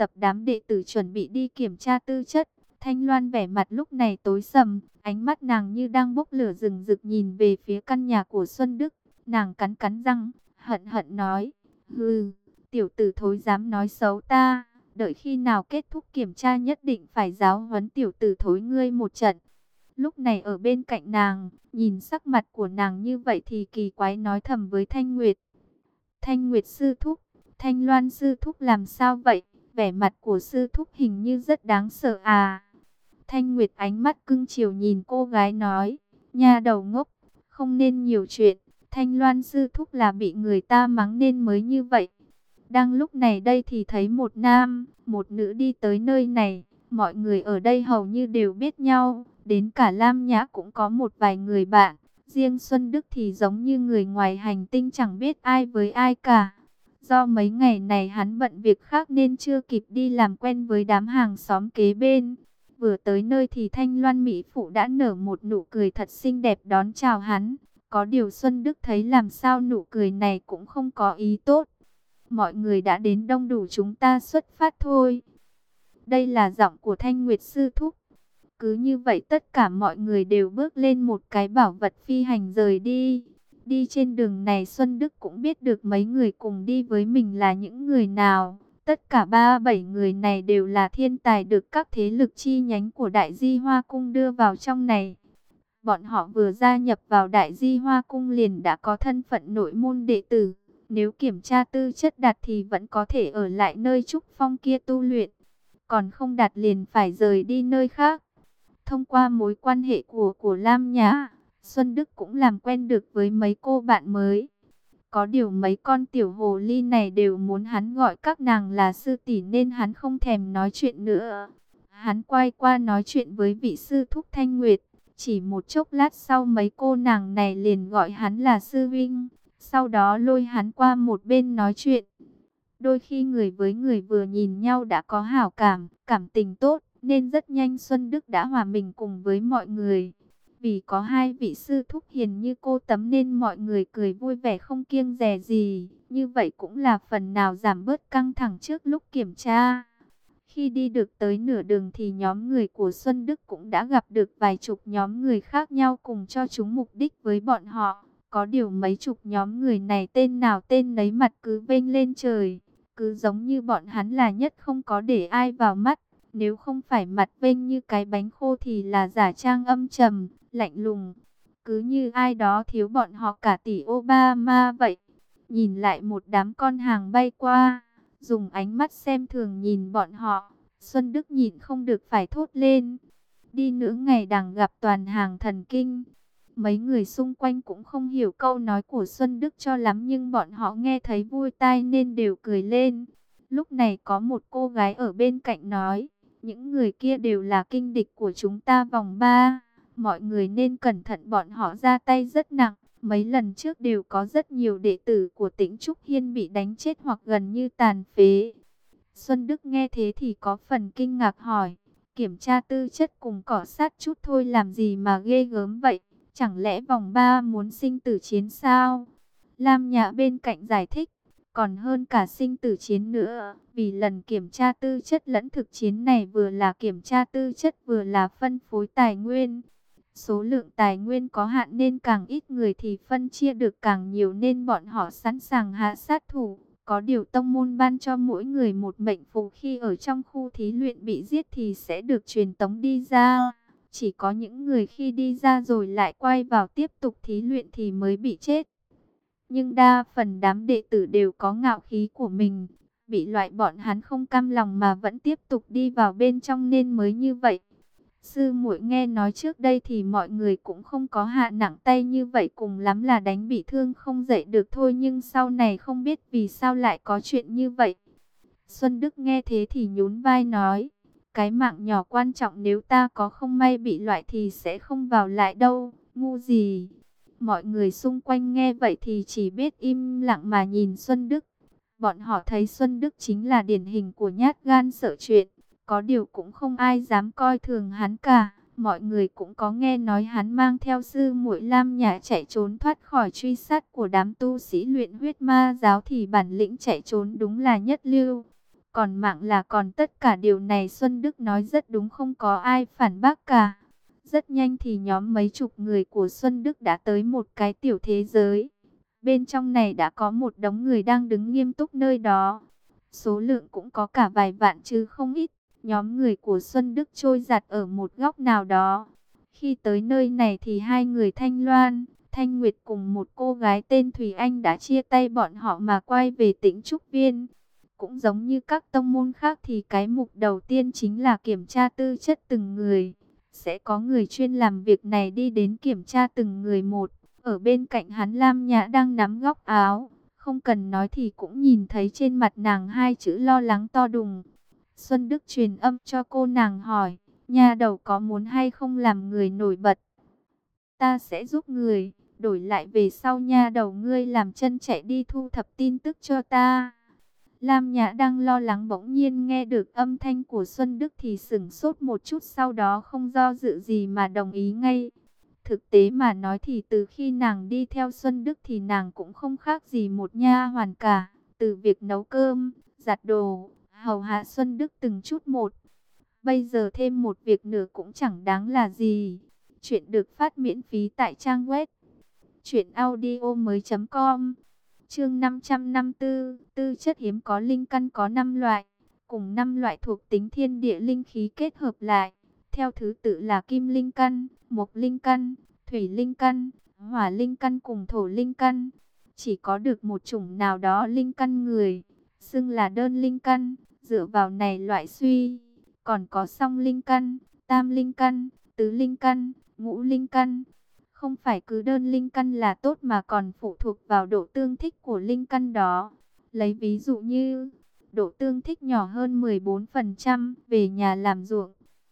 Speaker 1: tập đám đệ tử chuẩn bị đi kiểm tra tư chất. Thanh Loan vẻ mặt lúc này tối sầm, ánh mắt nàng như đang bốc lửa rừng rực nhìn về phía căn nhà của Xuân Đức. Nàng cắn cắn răng, hận hận nói, hừ, tiểu tử thối dám nói xấu ta, đợi khi nào kết thúc kiểm tra nhất định phải giáo huấn tiểu tử thối ngươi một trận. Lúc này ở bên cạnh nàng, nhìn sắc mặt của nàng như vậy thì kỳ quái nói thầm với Thanh Nguyệt. Thanh Nguyệt sư thúc, Thanh Loan sư thúc làm sao vậy? Vẻ mặt của sư thúc hình như rất đáng sợ à. Thanh Nguyệt ánh mắt cưng chiều nhìn cô gái nói, nha đầu ngốc, không nên nhiều chuyện. Thanh Loan sư thúc là bị người ta mắng nên mới như vậy. Đang lúc này đây thì thấy một nam, một nữ đi tới nơi này. Mọi người ở đây hầu như đều biết nhau. Đến cả Lam Nhã cũng có một vài người bạn. Riêng Xuân Đức thì giống như người ngoài hành tinh chẳng biết ai với ai cả. Do mấy ngày này hắn bận việc khác nên chưa kịp đi làm quen với đám hàng xóm kế bên. Vừa tới nơi thì Thanh Loan Mỹ Phụ đã nở một nụ cười thật xinh đẹp đón chào hắn. Có điều Xuân Đức thấy làm sao nụ cười này cũng không có ý tốt. Mọi người đã đến đông đủ, chúng ta xuất phát thôi. Đây là giọng của Thanh Nguyệt sư thúc. Cứ như vậy tất cả mọi người đều bước lên một cái bảo vật phi hành rời đi. Đi trên đường này Xuân Đức cũng biết được mấy người cùng đi với mình là những người nào. Tất cả ba bảy người này đều là thiên tài được các thế lực chi nhánh của Đại Di Hoa Cung đưa vào trong này. Bọn họ vừa gia nhập vào Đại Di Hoa Cung liền đã có thân phận nội môn đệ tử. Nếu kiểm tra tư chất đạt thì vẫn có thể ở lại nơi trúc phong kia tu luyện. Còn không đạt liền phải rời đi nơi khác. Thông qua mối quan hệ của của Lam Nhã, Xuân Đức cũng làm quen được với mấy cô bạn mới. Có điều mấy con tiểu hồ ly này đều muốn hắn gọi các nàng là sư tỷ nên hắn không thèm nói chuyện nữa. Hắn quay qua nói chuyện với vị sư thúc Thanh Nguyệt. Chỉ một chốc lát sau mấy cô nàng này liền gọi hắn là sư huynh. Sau đó lôi hắn qua một bên nói chuyện. Đôi khi người với người vừa nhìn nhau đã có hảo cảm, cảm tình tốt. Nên rất nhanh Xuân Đức đã hòa mình cùng với mọi người. Vì có hai vị sư thúc hiền như cô Tấm nên mọi người cười vui vẻ không kiêng dè gì. Như vậy cũng là phần nào giảm bớt căng thẳng trước lúc kiểm tra. Khi đi được tới nửa đường thì nhóm người của Xuân Đức cũng đã gặp được vài chục nhóm người khác nhau cùng cho chúng mục đích với bọn họ. Có điều mấy chục nhóm người này tên nào tên nấy mặt cứ vênh lên trời. Cứ giống như bọn hắn là nhất không có để ai vào mắt. Nếu không phải mặt vênh như cái bánh khô thì là giả trang âm trầm, lạnh lùng. Cứ như ai đó thiếu bọn họ cả tỷ Obama vậy. Nhìn lại một đám con hàng bay qua, dùng ánh mắt xem thường nhìn bọn họ. Xuân Đức nhìn không được phải thốt lên. Đi nửa ngày đằng gặp toàn hàng thần kinh. Mấy người xung quanh cũng không hiểu câu nói của Xuân Đức cho lắm nhưng bọn họ nghe thấy vui tai nên đều cười lên. Lúc này có một cô gái ở bên cạnh nói. Những người kia đều là kinh địch của chúng ta vòng ba. Mọi người nên cẩn thận, bọn họ ra tay rất nặng. Mấy lần trước đều có rất nhiều đệ tử của Tĩnh Trúc Hiên bị đánh chết hoặc gần như tàn phế. Xuân Đức nghe thế thì có phần kinh ngạc hỏi. Kiểm tra tư chất cùng cọ sát chút thôi làm gì mà ghê gớm vậy? Chẳng lẽ vòng ba muốn sinh tử chiến sao? Lam Nhã bên cạnh giải thích. Còn hơn cả sinh tử chiến nữa, vì lần kiểm tra tư chất lẫn thực chiến này vừa là kiểm tra tư chất vừa là phân phối tài nguyên. Số lượng tài nguyên có hạn nên càng ít người thì phân chia được càng nhiều nên bọn họ sẵn sàng hạ sát thủ. Có điều tông môn ban cho mỗi người một mệnh phù, khi ở trong khu thí luyện bị giết thì sẽ được truyền tống đi ra. Chỉ có những người khi đi ra rồi lại quay vào tiếp tục thí luyện thì mới bị chết. Nhưng đa phần đám đệ tử đều có ngạo khí của mình, bị loại bọn hắn không cam lòng mà vẫn tiếp tục đi vào bên trong nên mới như vậy. Sư muội nghe nói trước đây thì mọi người cũng không có hạ nặng tay như vậy, cùng lắm là đánh bị thương không dậy được thôi, nhưng sau này không biết vì sao lại có chuyện như vậy. Xuân Đức nghe thế thì nhún vai nói, cái mạng nhỏ quan trọng, nếu ta có không may bị loại thì sẽ không vào lại đâu, ngu gì. Mọi người xung quanh nghe vậy thì chỉ biết im lặng mà nhìn Xuân Đức. Bọn họ thấy Xuân Đức chính là điển hình của nhát gan sợ chuyện. Có điều cũng không ai dám coi thường hắn cả. Mọi người cũng có nghe nói hắn mang theo sư muội Lam Nhã chạy trốn thoát khỏi truy sát của đám tu sĩ luyện huyết ma giáo thì bản lĩnh chạy trốn đúng là nhất lưu. Còn mạng là còn tất cả điều này Xuân Đức nói rất đúng, không có ai phản bác cả. Rất nhanh thì nhóm mấy chục người của Xuân Đức đã tới một cái tiểu thế giới. Bên trong này đã có một đống người đang đứng nghiêm túc nơi đó. Số lượng cũng có cả vài vạn chứ không ít. Nhóm người của Xuân Đức trôi giạt ở một góc nào đó. Khi tới nơi này thì hai người Thanh Loan, Thanh Nguyệt cùng một cô gái tên Thùy Anh đã chia tay bọn họ mà quay về Tĩnh Trúc Viên. Cũng giống như các tông môn khác thì cái mục đầu tiên chính là kiểm tra tư chất từng người. Sẽ có người chuyên làm việc này đi đến kiểm tra từng người một. Ở bên cạnh hắn Lam Nhã đang nắm góc áo. Không cần nói thì cũng nhìn thấy trên mặt nàng hai chữ lo lắng to đùng. Xuân Đức truyền âm cho cô nàng hỏi, nha đầu có muốn hay không làm người nổi bật? Ta sẽ giúp người, đổi lại về sau nha đầu ngươi làm chân chạy đi thu thập tin tức cho ta. Lam Nhã đang lo lắng bỗng nhiên nghe được âm thanh của Xuân Đức thì sửng sốt một chút, sau đó không do dự gì mà đồng ý ngay. Thực tế mà nói thì từ khi nàng đi theo Xuân Đức thì nàng cũng không khác gì một nha hoàn cả. Từ việc nấu cơm, giặt đồ, hầu hạ Xuân Đức từng chút một. Bây giờ thêm một việc nữa cũng chẳng đáng là gì. Chuyện được phát miễn phí tại trang web truyện audio mới chấm com. Chương năm trăm năm mươi tư, tư chất hiếm có linh căn có năm loại, cùng năm loại thuộc tính thiên địa linh khí kết hợp lại, theo thứ tự là kim linh căn, mộc linh căn, thủy linh căn, hỏa linh căn cùng thổ linh căn. Chỉ có được một chủng nào đó linh căn người xưng là đơn linh căn, dựa vào này loại suy, còn có song linh căn, tam linh căn, tứ linh căn, ngũ linh căn. Không phải cứ đơn linh căn là tốt mà còn phụ thuộc vào độ tương thích của linh căn đó. Lấy ví dụ như độ tương thích nhỏ hơn mười bốn phần trăm về nhà làm ruộng,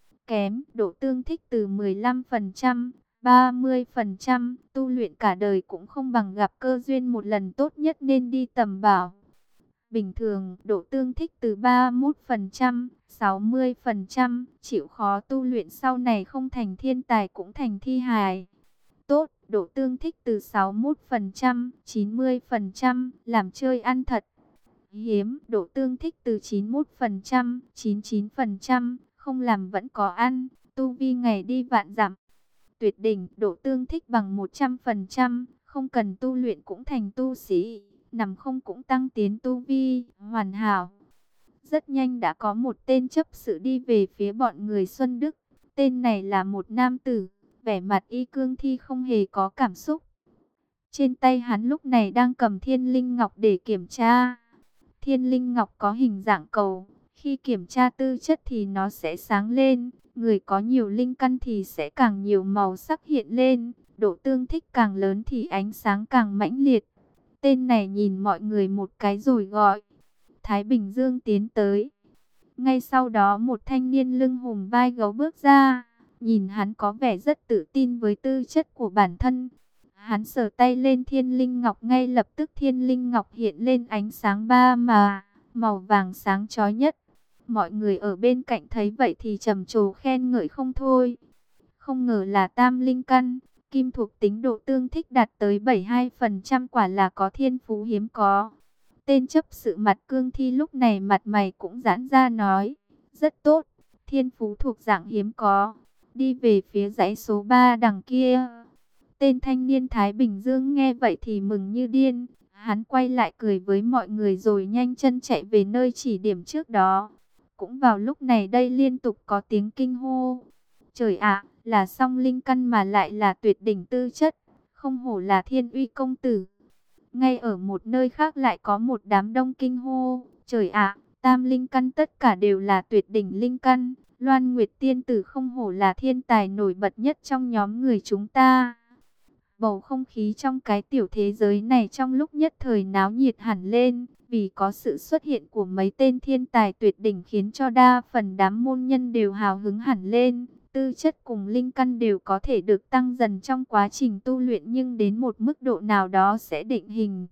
Speaker 1: kém độ tương thích từ mười lăm phần trăm, ba mươi phần trăm, tu luyện cả đời cũng không bằng gặp cơ duyên một lần tốt nhất nên đi tầm bảo. Bình thường độ tương thích từ ba mươi mốt phần trăm, sáu mươi phần trăm, chịu khó tu luyện sau này không thành thiên tài cũng thành thi hài. Tốt, độ tương thích từ sáu mươi mốt phần trăm, chín mươi phần trăm, làm chơi ăn thật. Hiếm, độ tương thích từ chín mươi mốt phần trăm, chín mươi chín phần trăm, không làm vẫn có ăn, tu vi ngày đi vạn dặm. Tuyệt đỉnh, độ tương thích bằng một trăm phần trăm, không cần tu luyện cũng thành tu sĩ, nằm không cũng tăng tiến tu vi, hoàn hảo. Rất nhanh đã có một tên chấp sự đi về phía bọn người Xuân Đức. Tên này là một nam tử, vẻ mặt y cương thi không hề có cảm xúc. Trên tay hắn lúc này đang cầm thiên linh ngọc để kiểm tra. Thiên linh ngọc có hình dạng cầu, khi kiểm tra tư chất thì nó sẽ sáng lên. Người có nhiều linh căn thì sẽ càng nhiều màu sắc hiện lên, độ tương thích càng lớn thì ánh sáng càng mãnh liệt. Tên này nhìn mọi người một cái rồi gọi Thái Bình Dương tiến tới. Ngay sau đó một thanh niên lưng hùm vai gấu bước ra. Nhìn hắn có vẻ rất tự tin với tư chất của bản thân. Hắn sờ tay lên thiên linh ngọc, ngay lập tức thiên linh ngọc hiện lên ánh sáng ba mà, màu vàng sáng chói nhất. Mọi người ở bên cạnh thấy vậy thì trầm trồ khen ngợi không thôi. Không ngờ là tam linh căn, kim thuộc tính độ tương thích đạt tới bảy mươi hai phần trăm, quả là có thiên phú hiếm có. Tên chấp sự mặt cương thi lúc này mặt mày cũng giãn ra nói, rất tốt, thiên phú thuộc dạng hiếm có. Đi về phía dãy số ba đằng kia. Tên thanh niên Thái Bình Dương nghe vậy thì mừng như điên. Hắn quay lại cười với mọi người rồi nhanh chân chạy về nơi chỉ điểm trước đó. Cũng vào lúc này đây liên tục có tiếng kinh hô. Trời ạ, là song linh căn mà lại là tuyệt đỉnh tư chất. Không hổ là Thiên Uy công tử. Ngay ở một nơi khác lại có một đám đông kinh hô. Trời ạ, tam linh căn tất cả đều là tuyệt đỉnh linh căn. Loan Nguyệt tiên tử không hổ là thiên tài nổi bật nhất trong nhóm người chúng ta. Bầu không khí trong cái tiểu thế giới này trong lúc nhất thời náo nhiệt hẳn lên, vì có sự xuất hiện của mấy tên thiên tài tuyệt đỉnh khiến cho đa phần đám môn nhân đều hào hứng hẳn lên. Tư chất cùng linh căn đều có thể được tăng dần trong quá trình tu luyện, nhưng đến một mức độ nào đó sẽ định hình.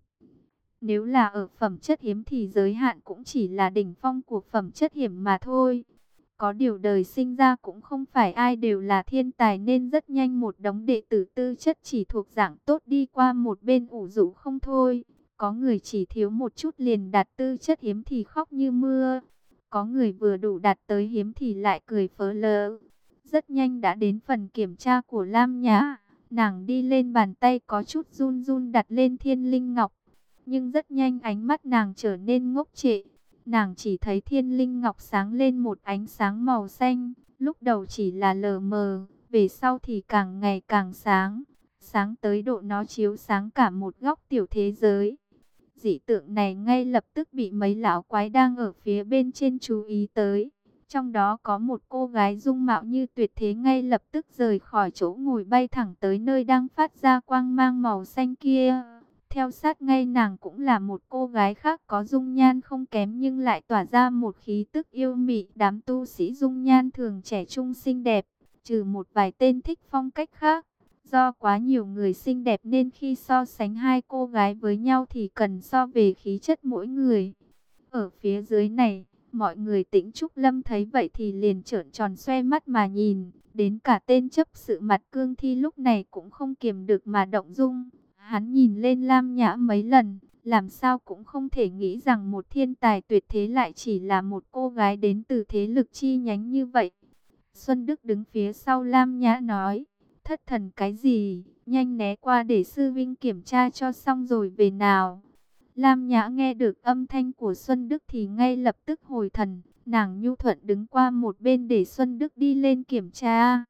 Speaker 1: Nếu là ở phẩm chất hiếm thì giới hạn cũng chỉ là đỉnh phong của phẩm chất hiểm mà thôi. Có điều đời sinh ra cũng không phải ai đều là thiên tài, nên rất nhanh một đống đệ tử tư chất chỉ thuộc dạng tốt đi qua một bên ủ rũ không thôi. Có người chỉ thiếu một chút liền đạt tư chất hiếm thì khóc như mưa. Có người vừa đủ đạt tới hiếm thì lại cười phớ lớ. Rất nhanh đã đến phần kiểm tra của Lam Nhã. Nàng đi lên, bàn tay có chút run run đặt lên thiên linh ngọc. Nhưng rất nhanh ánh mắt nàng trở nên ngốc trệ. Nàng chỉ thấy thiên linh ngọc sáng lên một ánh sáng màu xanh. Lúc đầu chỉ là lờ mờ, về sau thì càng ngày càng sáng. Sáng tới độ nó chiếu sáng cả một góc tiểu thế giới. Dị tượng này ngay lập tức bị mấy lão quái đang ở phía bên trên chú ý tới. Trong đó có một cô gái dung mạo như tuyệt thế, ngay lập tức rời khỏi chỗ ngồi bay thẳng tới nơi đang phát ra quang mang màu xanh kia. Theo sát ngay nàng cũng là một cô gái khác có dung nhan không kém nhưng lại tỏa ra một khí tức yêu mị. Đám tu sĩ dung nhan thường trẻ trung xinh đẹp, trừ một vài tên thích phong cách khác. Do quá nhiều người xinh đẹp nên khi so sánh hai cô gái với nhau thì cần so về khí chất mỗi người. Ở phía dưới này, mọi người Tĩnh Trúc Lâm thấy vậy thì liền trợn tròn xoe mắt mà nhìn. Đến cả tên chấp sự mặt cương thi lúc này cũng không kiềm được mà động dung. Hắn nhìn lên Lam Nhã mấy lần, làm sao cũng không thể nghĩ rằng một thiên tài tuyệt thế lại chỉ là một cô gái đến từ thế lực chi nhánh như vậy. Xuân Đức đứng phía sau Lam Nhã nói, thất thần cái gì, nhanh né qua để sư vinh kiểm tra cho xong rồi về nào. Lam Nhã nghe được âm thanh của Xuân Đức thì ngay lập tức hồi thần, nàng nhu thuận đứng qua một bên để Xuân Đức đi lên kiểm tra.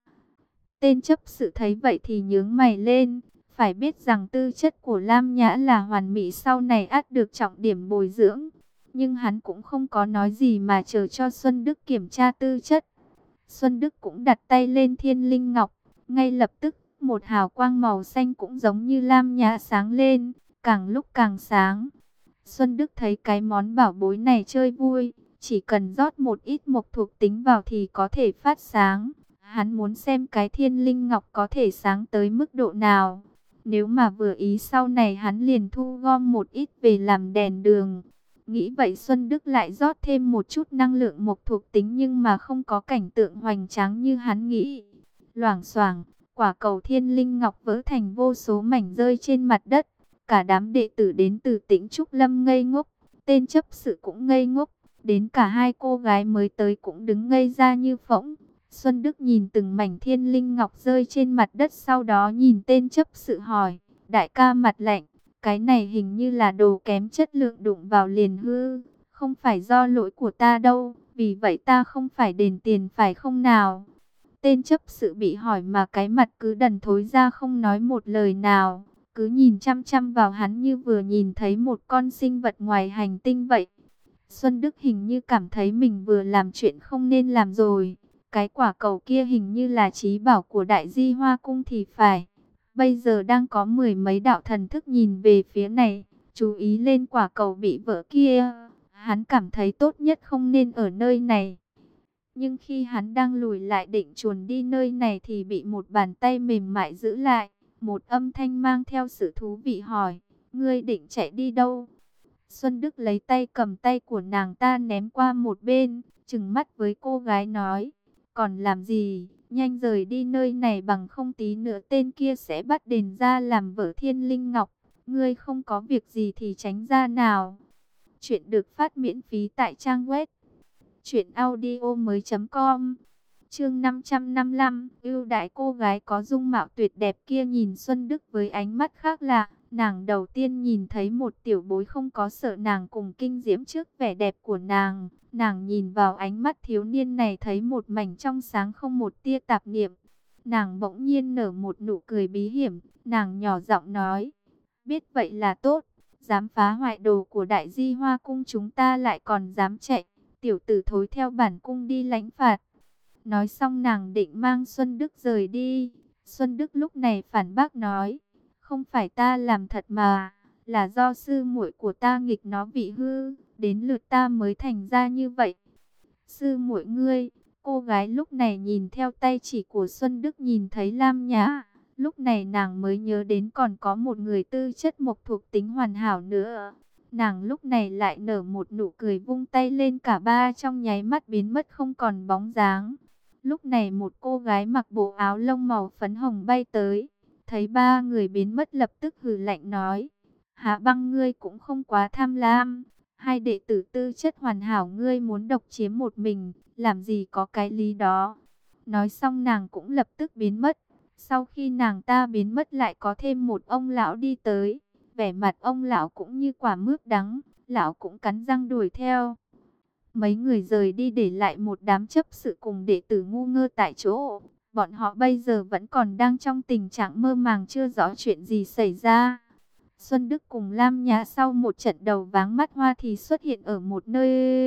Speaker 1: Tên chấp sự thấy vậy thì nhướng mày lên, phải biết rằng tư chất của Lam Nhã là hoàn mỹ, sau này ắt được trọng điểm bồi dưỡng. Nhưng hắn cũng không có nói gì mà chờ cho Xuân Đức kiểm tra tư chất. Xuân Đức cũng đặt tay lên thiên linh ngọc, ngay lập tức một hào quang màu xanh cũng giống như Lam Nhã sáng lên, càng lúc càng sáng. Xuân Đức thấy cái món bảo bối này chơi vui, chỉ cần rót một ít mộc thuộc tính vào thì có thể phát sáng. Hắn muốn xem cái thiên linh ngọc có thể sáng tới mức độ nào. Nếu mà vừa ý sau này hắn liền thu gom một ít về làm đèn đường. Nghĩ vậy Xuân Đức lại rót thêm một chút năng lượng mộc thuộc tính nhưng mà không có cảnh tượng hoành tráng như hắn nghĩ. Loảng xoảng, quả cầu thiên linh ngọc vỡ thành vô số mảnh rơi trên mặt đất. Cả đám đệ tử đến từ Tĩnh Trúc Lâm ngây ngốc, tên chấp sự cũng ngây ngốc, đến cả hai cô gái mới tới cũng đứng ngây ra như phỗng. Xuân Đức nhìn từng mảnh thiên linh ngọc rơi trên mặt đất, sau đó nhìn tên chấp sự hỏi, đại ca mặt lạnh, cái này hình như là đồ kém chất lượng đụng vào liền hư, không phải do lỗi của ta đâu, vì vậy ta không phải đền tiền phải không nào? Tên chấp sự bị hỏi mà cái mặt cứ đần thối ra không nói một lời nào, cứ nhìn chăm chăm vào hắn như vừa nhìn thấy một con sinh vật ngoài hành tinh vậy. Xuân Đức hình như cảm thấy mình vừa làm chuyện không nên làm rồi. Cái quả cầu kia hình như là trí bảo của Đại Di Hoa Cung thì phải. Bây giờ đang có mười mấy đạo thần thức nhìn về phía này, chú ý lên quả cầu bị vỡ kia. Hắn cảm thấy tốt nhất không nên ở nơi này. Nhưng khi hắn đang lùi lại định chuồn đi nơi này thì bị một bàn tay mềm mại giữ lại. Một âm thanh mang theo sự thú vị hỏi, ngươi định chạy đi đâu? Xuân Đức lấy tay cầm tay của nàng ta ném qua một bên, trừng mắt với cô gái nói, còn làm gì, nhanh rời đi nơi này bằng không tí nữa tên kia sẽ bắt đền ra làm vợ thiên linh ngọc. Ngươi không có việc gì thì tránh ra nào. Chuyện được phát miễn phí tại trang web truyện audio mới chấm com. Chương năm trăm năm mươi lăm, ưu đãi. Cô gái có dung mạo tuyệt đẹp kia nhìn Xuân Đức với ánh mắt khác lạ. Nàng đầu tiên nhìn thấy một tiểu bối không có sợ nàng cùng kinh diễm trước vẻ đẹp của nàng. Nàng nhìn vào ánh mắt thiếu niên này thấy một mảnh trong sáng không một tia tạp niệm. Nàng bỗng nhiên nở một nụ cười bí hiểm. Nàng nhỏ giọng nói, biết vậy là tốt. Dám phá hoại đồ của Đại Di Hoa Cung chúng ta lại còn dám chạy. Tiểu tử thối, theo bản cung đi lãnh phạt. Nói xong nàng định mang Xuân Đức rời đi. Xuân Đức lúc này phản bác nói, không phải ta làm thật mà, là do sư muội của ta nghịch nó bị hư, đến lượt ta mới thành ra như vậy. Sư muội ngươi? Cô gái lúc này nhìn theo tay chỉ của Xuân Đức nhìn thấy Lam Nhã. Lúc này nàng mới nhớ đến còn có một người tư chất mộc thuộc tính hoàn hảo nữa. Nàng lúc này lại nở một nụ cười, vung tay lên, cả ba trong nháy mắt biến mất không còn bóng dáng. Lúc này một cô gái mặc bộ áo lông màu phấn hồng bay tới. Thấy ba người biến mất lập tức hừ lạnh nói, Hạ Băng ngươi cũng không quá tham lam. Hai đệ tử tư chất hoàn hảo ngươi muốn độc chiếm một mình, làm gì có cái lý đó. Nói xong nàng cũng lập tức biến mất. Sau khi nàng ta biến mất lại có thêm một ông lão đi tới. Vẻ mặt ông lão cũng như quả mướp đắng, lão cũng cắn răng đuổi theo. Mấy người rời đi để lại một đám chấp sự cùng đệ tử ngu ngơ tại chỗ. Bọn họ bây giờ vẫn còn đang trong tình trạng mơ màng chưa rõ chuyện gì xảy ra. Xuân Đức cùng Lam Nhã sau một trận đầu váng mắt hoa thì xuất hiện ở một nơi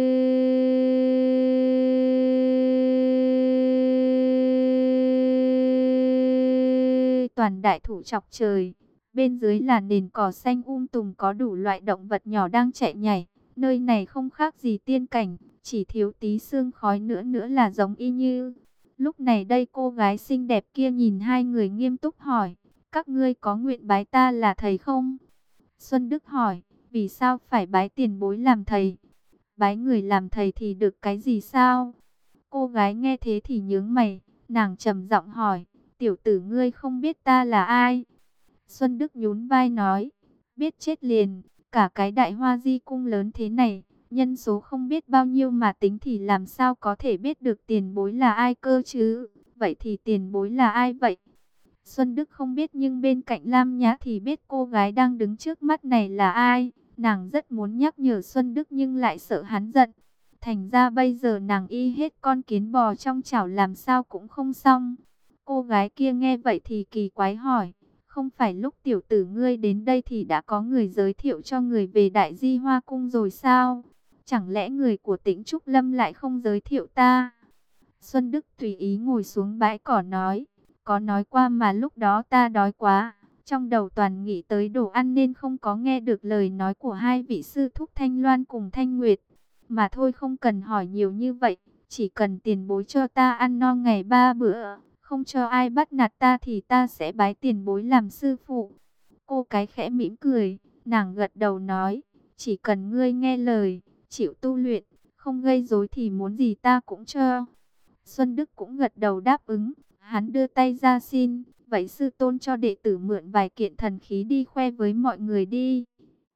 Speaker 1: toàn đại thụ chọc trời. Bên dưới là nền cỏ xanh um tùm có đủ loại động vật nhỏ đang chạy nhảy. Nơi này không khác gì tiên cảnh, chỉ thiếu tí sương khói nữa nữa là giống y như. Lúc này đây cô gái xinh đẹp kia nhìn hai người nghiêm túc hỏi, các ngươi có nguyện bái ta là thầy không? Xuân Đức hỏi, vì sao phải bái tiền bối làm thầy? Bái người làm thầy thì được cái gì sao? Cô gái nghe thế thì nhướng mày, nàng trầm giọng hỏi, tiểu tử ngươi không biết ta là ai? Xuân Đức nhún vai nói, biết chết liền, cả cái đại hoa di cung lớn thế này, nhân số không biết bao nhiêu mà tính thì làm sao có thể biết được tiền bối là ai cơ chứ? Vậy thì tiền bối là ai vậy? Xuân Đức không biết nhưng bên cạnh Lam Nhã thì biết cô gái đang đứng trước mắt này là ai. Nàng rất muốn nhắc nhở Xuân Đức nhưng lại sợ hắn giận. Thành ra bây giờ nàng y hết con kiến bò trong chảo làm sao cũng không xong. Cô gái kia nghe vậy thì kỳ quái hỏi, không phải lúc tiểu tử ngươi đến đây thì đã có người giới thiệu cho người về Đại Di Hoa Cung rồi sao? Chẳng lẽ người của Tĩnh Trúc Lâm lại không giới thiệu ta? Xuân Đức tùy ý ngồi xuống bãi cỏ nói, có nói qua mà lúc đó ta đói quá, trong đầu toàn nghĩ tới đồ ăn nên không có nghe được lời nói của hai vị sư thúc Thanh Loan cùng Thanh Nguyệt. Mà thôi không cần hỏi nhiều như vậy, chỉ cần tiền bối cho ta ăn no ngày ba bữa, không cho ai bắt nạt ta thì ta sẽ bái tiền bối làm sư phụ. Cô cái khẽ mỉm cười, nàng gật đầu nói, chỉ cần ngươi nghe lời, chịu tu luyện, không gây rối thì muốn gì ta cũng cho. Xuân Đức cũng gật đầu đáp ứng, hắn đưa tay ra xin, vậy sư tôn cho đệ tử mượn vài kiện thần khí đi khoe với mọi người đi.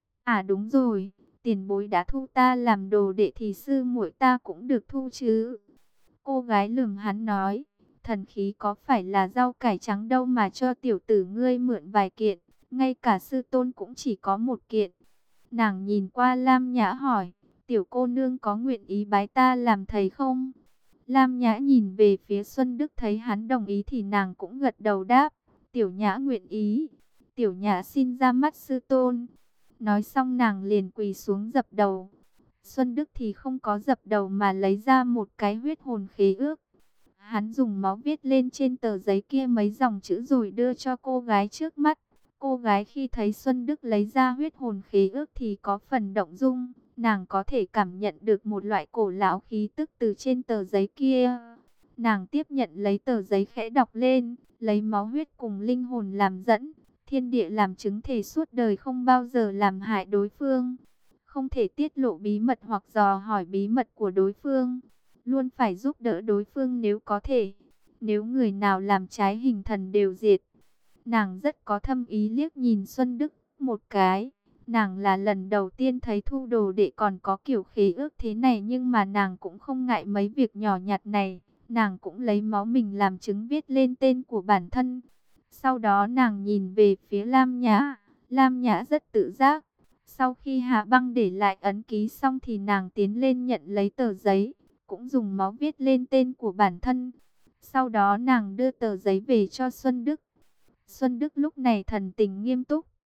Speaker 1: À đúng rồi, tiền bối đã thu ta làm đồ đệ thì sư muội ta cũng được thu chứ. Cô gái lườm hắn nói, thần khí có phải là rau cải trắng đâu mà cho tiểu tử ngươi mượn vài kiện, ngay cả sư tôn cũng chỉ có một kiện. Nàng nhìn qua Lam Nhã hỏi, tiểu cô nương có nguyện ý bái ta làm thầy không? Lam Nhã nhìn về phía Xuân Đức thấy hắn đồng ý thì nàng cũng gật đầu đáp, tiểu Nhã nguyện ý, tiểu Nhã xin ra mắt sư tôn. Nói xong nàng liền quỳ xuống dập đầu. Xuân Đức thì không có dập đầu mà lấy ra một cái huyết hồn khế ước. Hắn dùng máu viết lên trên tờ giấy kia mấy dòng chữ rồi đưa cho cô gái trước mắt. Cô gái khi thấy Xuân Đức lấy ra huyết hồn khế ước thì có phần động dung. Nàng có thể cảm nhận được một loại cổ lão khí tức từ trên tờ giấy kia. Nàng tiếp nhận lấy tờ giấy khẽ đọc lên, lấy máu huyết cùng linh hồn làm dẫn. Thiên địa làm chứng thể suốt đời không bao giờ làm hại đối phương. Không thể tiết lộ bí mật hoặc dò hỏi bí mật của đối phương. Luôn phải giúp đỡ đối phương nếu có thể. Nếu người nào làm trái hình thần đều diệt. Nàng rất có thâm ý liếc nhìn Xuân Đức một cái. Nàng là lần đầu tiên thấy thu đồ đệ còn có kiểu khế ước thế này nhưng mà nàng cũng không ngại mấy việc nhỏ nhặt này. Nàng cũng lấy máu mình làm chứng viết lên tên của bản thân. Sau đó nàng nhìn về phía Lam Nhã. Lam Nhã rất tự giác. Sau khi Hạ Băng để lại ấn ký xong thì nàng tiến lên nhận lấy tờ giấy. Cũng dùng máu viết lên tên của bản thân. Sau đó nàng đưa tờ giấy về cho Xuân Đức. Xuân Đức lúc này thần tình nghiêm túc.